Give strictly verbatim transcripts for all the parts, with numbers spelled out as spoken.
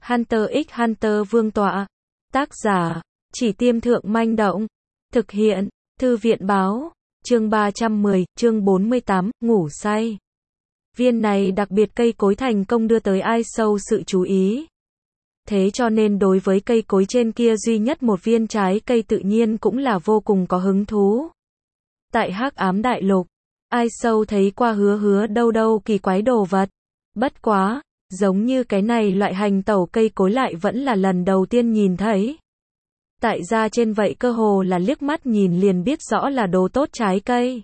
Hunter x Hunter Vương tọa. Tác giả, Chỉ Tiêm Thượng Manh Động. Thực hiện, Thư viện Báo. Chương ba trăm mười, chương bốn mươi tám, ngủ say. Viên này đặc biệt cây cối thành công đưa tới ai sâu sự chú ý. Thế cho nên đối với cây cối trên kia duy nhất một viên trái cây tự nhiên cũng là vô cùng có hứng thú. Tại Hắc Ám Đại Lục, ai sâu thấy qua hứa hứa đâu đâu kỳ quái đồ vật. Bất quá, giống như cái này loại hành tẩu cây cối lại vẫn là lần đầu tiên nhìn thấy. Tại ra trên vậy cơ hồ là liếc mắt nhìn liền biết rõ là đồ tốt trái cây.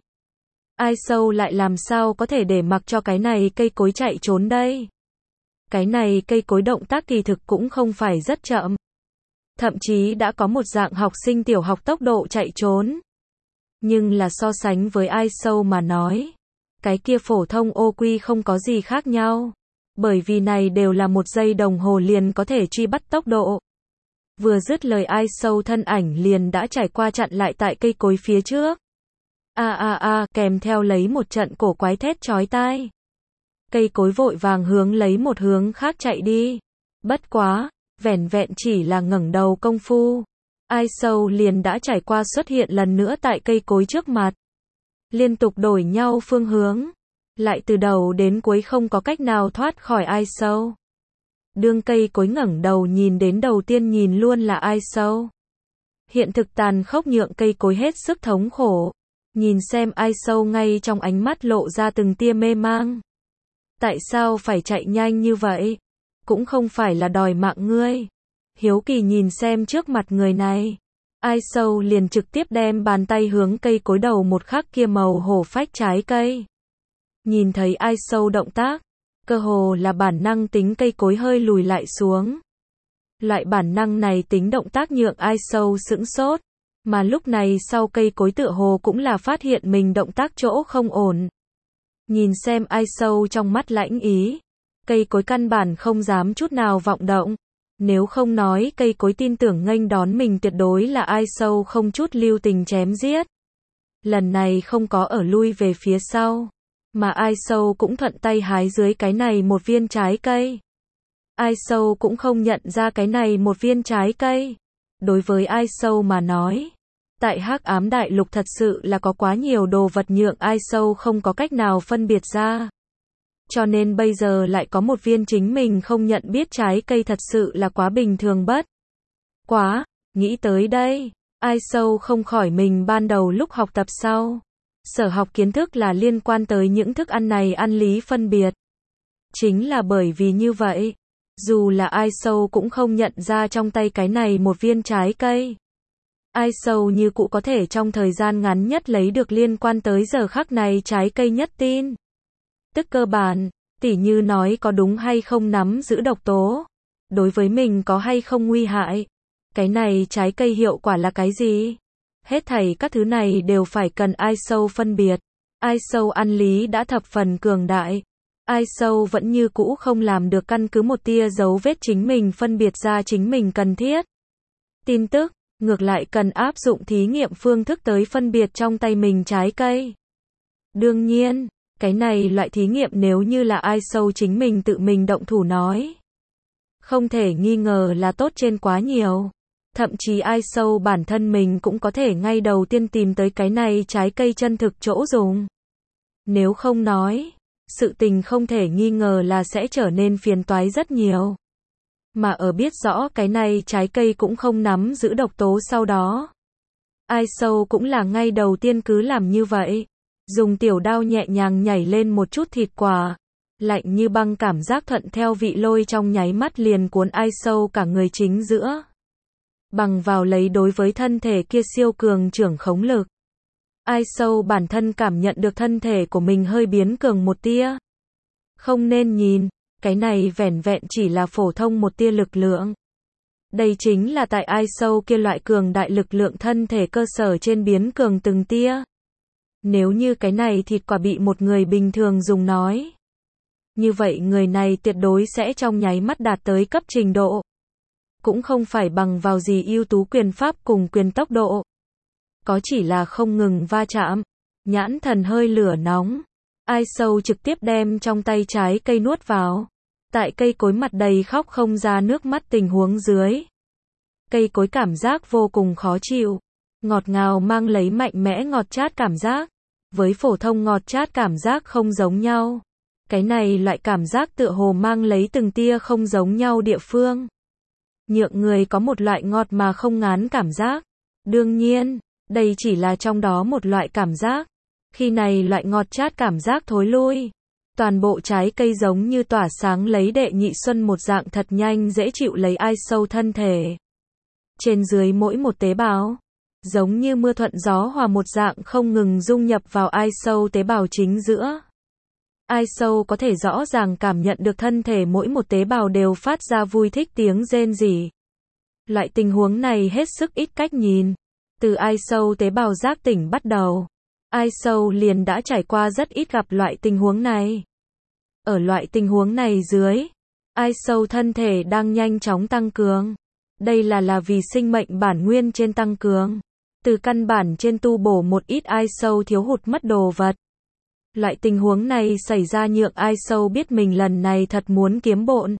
Ai sâu lại làm sao có thể để mặc cho cái này cây cối chạy trốn đây. Cái này cây cối động tác kỳ thực cũng không phải rất chậm. Thậm chí đã có một dạng học sinh tiểu học tốc độ chạy trốn. Nhưng là so sánh với ai sâu mà nói, cái kia phổ thông ô quy không có gì khác nhau. Bởi vì này đều là một giây đồng hồ liền có thể truy bắt tốc độ. Vừa dứt lời ai sâu thân ảnh liền đã trải qua chặn lại tại cây cối phía trước. A a a, kèm theo lấy một trận cổ quái thét chói tai. Cây cối vội vàng hướng lấy một hướng khác chạy đi. Bất quá, vẻn vẹn chỉ là ngẩng đầu công phu. Ai sâu liền đã trải qua xuất hiện lần nữa tại cây cối trước mặt. Liên tục đổi nhau phương hướng. Lại từ đầu đến cuối không có cách nào thoát khỏi ai sâu. Đương cây cối ngẩng đầu nhìn đến đầu tiên nhìn luôn là ai sâu. Hiện thực tàn khốc nhượng cây cối hết sức thống khổ. Nhìn xem ai sâu ngay trong ánh mắt lộ ra từng tia mê mang. Tại sao phải chạy nhanh như vậy? Cũng không phải là đòi mạng ngươi. Hiếu kỳ nhìn xem trước mặt người này. Ai sâu liền trực tiếp đem bàn tay hướng cây cối đầu một khắc kia màu hổ phách trái cây. Nhìn thấy ai sâu động tác, cơ hồ là bản năng tính cây cối hơi lùi lại xuống. Loại bản năng này tính động tác nhượng ai sâu sững sốt. Mà lúc này sau cây cối tựa hồ cũng là phát hiện mình động tác chỗ không ổn. Nhìn xem ai sâu trong mắt lãnh ý. Cây cối căn bản không dám chút nào vọng động. Nếu không nói cây cối tin tưởng nghênh đón mình tuyệt đối là ai sâu không chút lưu tình chém giết. Lần này không có ở lui về phía sau. Mà ai sâu cũng thuận tay hái dưới cái này một viên trái cây. Ai sâu cũng không nhận ra cái này một viên trái cây. Đối với ai sâu mà nói, tại Hắc Ám Đại Lục thật sự là có quá nhiều đồ vật nhượng ai sâu không có cách nào phân biệt ra. Cho nên bây giờ lại có một viên chính mình không nhận biết trái cây thật sự là quá bình thường bất. Quá, nghĩ tới đây, ai sâu không khỏi mình ban đầu lúc học tập sau. Sở học kiến thức là liên quan tới những thức ăn này ăn lý phân biệt. Chính là bởi vì như vậy, dù là ai sâu cũng không nhận ra trong tay cái này một viên trái cây. Ai sâu như cũ có thể trong thời gian ngắn nhất lấy được liên quan tới giờ khắc này trái cây nhất tin. Tức cơ bản, tỉ như nói có đúng hay không nắm giữ độc tố. Đối với mình có hay không nguy hại. Cái này trái cây hiệu quả là cái gì? Hết thảy các thứ này đều phải cần ai sâu phân biệt. Ai sâu ăn lý đã thập phần cường đại. Ai sâu vẫn như cũ không làm được căn cứ một tia dấu vết chính mình phân biệt ra chính mình cần thiết. Tin tức, ngược lại cần áp dụng thí nghiệm phương thức tới phân biệt trong tay mình trái cây. Đương nhiên, cái này loại thí nghiệm nếu như là ai sâu chính mình tự mình động thủ nói. Không thể nghi ngờ là tốt trên quá nhiều. Thậm chí ai sâu bản thân mình cũng có thể ngay đầu tiên tìm tới cái này trái cây chân thực chỗ dùng. Nếu không nói, sự tình không thể nghi ngờ là sẽ trở nên phiền toái rất nhiều. Mà ở biết rõ cái này trái cây cũng không nắm giữ độc tố sau đó. Ai sâu cũng là ngay đầu tiên cứ làm như vậy. Dùng tiểu đao nhẹ nhàng nhảy lên một chút thịt quả. Lạnh như băng cảm giác thuận theo vị lôi trong nháy mắt liền cuốn ai sâu cả người chính giữa. Bằng vào lấy đối với thân thể kia siêu cường trưởng khống lực. Ai sâu bản thân cảm nhận được thân thể của mình hơi biến cường một tia. Không nên nhìn, cái này vẻn vẹn chỉ là phổ thông một tia lực lượng. Đây chính là tại ai sâu kia loại cường đại lực lượng thân thể cơ sở trên biến cường từng tia. Nếu như cái này thịt quả bị một người bình thường dùng nói. Như vậy người này tuyệt đối sẽ trong nháy mắt đạt tới cấp trình độ. Cũng không phải bằng vào gì ưu tú quyền pháp cùng quyền tốc độ. Có chỉ là không ngừng va chạm. Nhãn thần hơi lửa nóng. Ai sâu trực tiếp đem trong tay trái cây nuốt vào. Tại cây cối mặt đầy khóc không ra nước mắt tình huống dưới. Cây cối cảm giác vô cùng khó chịu. Ngọt ngào mang lấy mạnh mẽ ngọt chát cảm giác. Với phổ thông ngọt chát cảm giác không giống nhau. Cái này loại cảm giác tựa hồ mang lấy từng tia không giống nhau địa phương. Nhượng người có một loại ngọt mà không ngán cảm giác. Đương nhiên, đây chỉ là trong đó một loại cảm giác. Khi này loại ngọt chát cảm giác thối lui. Toàn bộ trái cây giống như tỏa sáng lấy đệ nhị xuân một dạng thật nhanh dễ chịu lấy ai sâu thân thể. Trên dưới mỗi một tế bào. Giống như mưa thuận gió hòa một dạng không ngừng dung nhập vào ai sâu tế bào chính giữa. Ai sâu có thể rõ ràng cảm nhận được thân thể mỗi một tế bào đều phát ra vui thích tiếng rên rỉ. Loại tình huống này hết sức ít cách nhìn. Từ ai sâu tế bào giác tỉnh bắt đầu. Ai sâu liền đã trải qua rất ít gặp loại tình huống này. Ở loại tình huống này dưới, ai sâu thân thể đang nhanh chóng tăng cường. Đây là là vì sinh mệnh bản nguyên trên tăng cường. Từ căn bản trên tu bổ một ít ai sâu thiếu hụt mất đồ vật. Loại tình huống này xảy ra nhượng ai sâu biết mình lần này thật muốn kiếm bộn.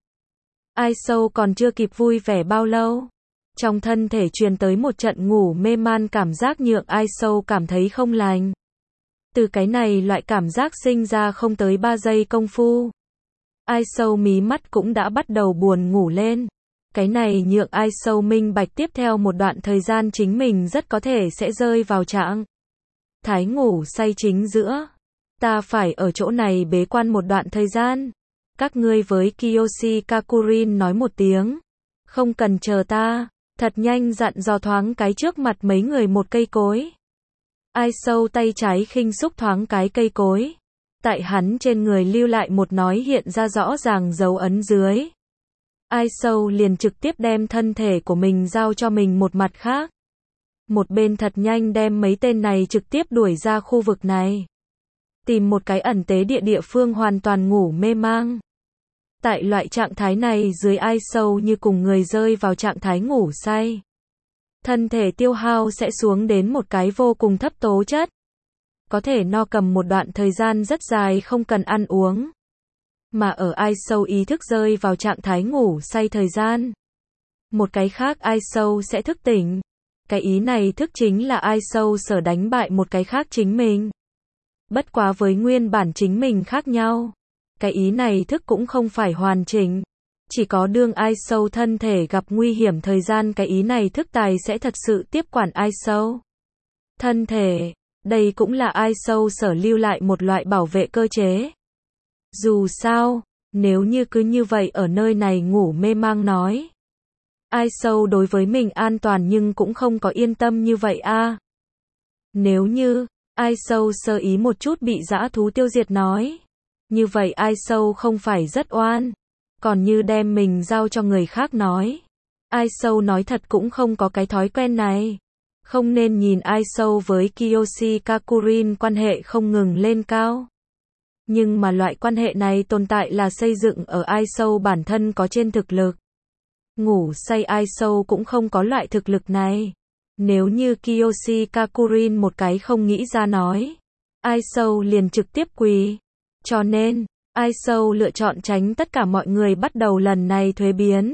Ai sâu còn chưa kịp vui vẻ bao lâu. Trong thân thể truyền tới một trận ngủ mê man cảm giác nhượng ai sâu cảm thấy không lành. Từ cái này loại cảm giác sinh ra không tới ba giây công phu. Ai sâu mí mắt cũng đã bắt đầu buồn ngủ lên. Cái này nhượng ai sâu minh bạch tiếp theo một đoạn thời gian chính mình rất có thể sẽ rơi vào trạng thái ngủ say chính giữa. Ta phải ở chỗ này bế quan một đoạn thời gian. Các ngươi với Kiyoshi Kakurin nói một tiếng. Không cần chờ ta. Thật nhanh dặn dò thoáng cái trước mặt mấy người một cây cối. Ai sâu tay trái khinh xúc thoáng cái cây cối. Tại hắn trên người lưu lại một nói hiện ra rõ ràng dấu ấn dưới. Ai sâu liền trực tiếp đem thân thể của mình giao cho mình một mặt khác. Một bên thật nhanh đem mấy tên này trực tiếp đuổi ra khu vực này. Tìm một cái ẩn tế địa địa phương hoàn toàn ngủ mê mang. Tại loại trạng thái này dưới ai sâu như cùng người rơi vào trạng thái ngủ say. Thân thể tiêu hao sẽ xuống đến một cái vô cùng thấp tố chất. Có thể no cầm một đoạn thời gian rất dài không cần ăn uống. Mà ở ai sâu ý thức rơi vào trạng thái ngủ say thời gian. Một cái khác ai sâu sẽ thức tỉnh. Cái ý này thức chính là ai sâu sở đánh bại một cái khác chính mình. Bất quá với nguyên bản chính mình khác nhau. Cái ý này thức cũng không phải hoàn chỉnh. Chỉ có đương ai sâu thân thể gặp nguy hiểm thời gian cái ý này thức tài sẽ thật sự tiếp quản ai sâu. Thân thể, đây cũng là ai sâu sở lưu lại một loại bảo vệ cơ chế. Dù sao, nếu như cứ như vậy ở nơi này ngủ mê mang nói. Ai sâu đối với mình an toàn nhưng cũng không có yên tâm như vậy a. À. Nếu như, ai sâu sơ ý một chút bị dã thú tiêu diệt nói. Như vậy ai sâu không phải rất oan. Còn như đem mình giao cho người khác nói. Ai sâu nói thật cũng không có cái thói quen này. Không nên nhìn ai sâu với Kiyoshi Kakurin quan hệ không ngừng lên cao. Nhưng mà loại quan hệ này tồn tại là xây dựng ở ai sâu bản thân có trên thực lực. Ngủ say ai sâu cũng không có loại thực lực này. Nếu như Kiyoshi Kakurin một cái không nghĩ ra nói. Ai sâu liền trực tiếp quỳ. Cho nên, ai sâu lựa chọn tránh tất cả mọi người bắt đầu lần này thuế biến.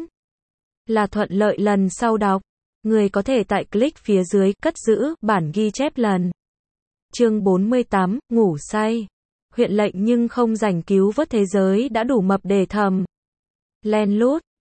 Là thuận lợi lần sau đọc. Người có thể tại click phía dưới cất giữ bản ghi chép lần. Chương bốn mươi tám, ngủ say. Huyện lệnh nhưng không rảnh cứu vớt thế giới đã đủ mập để thầm. Len lút,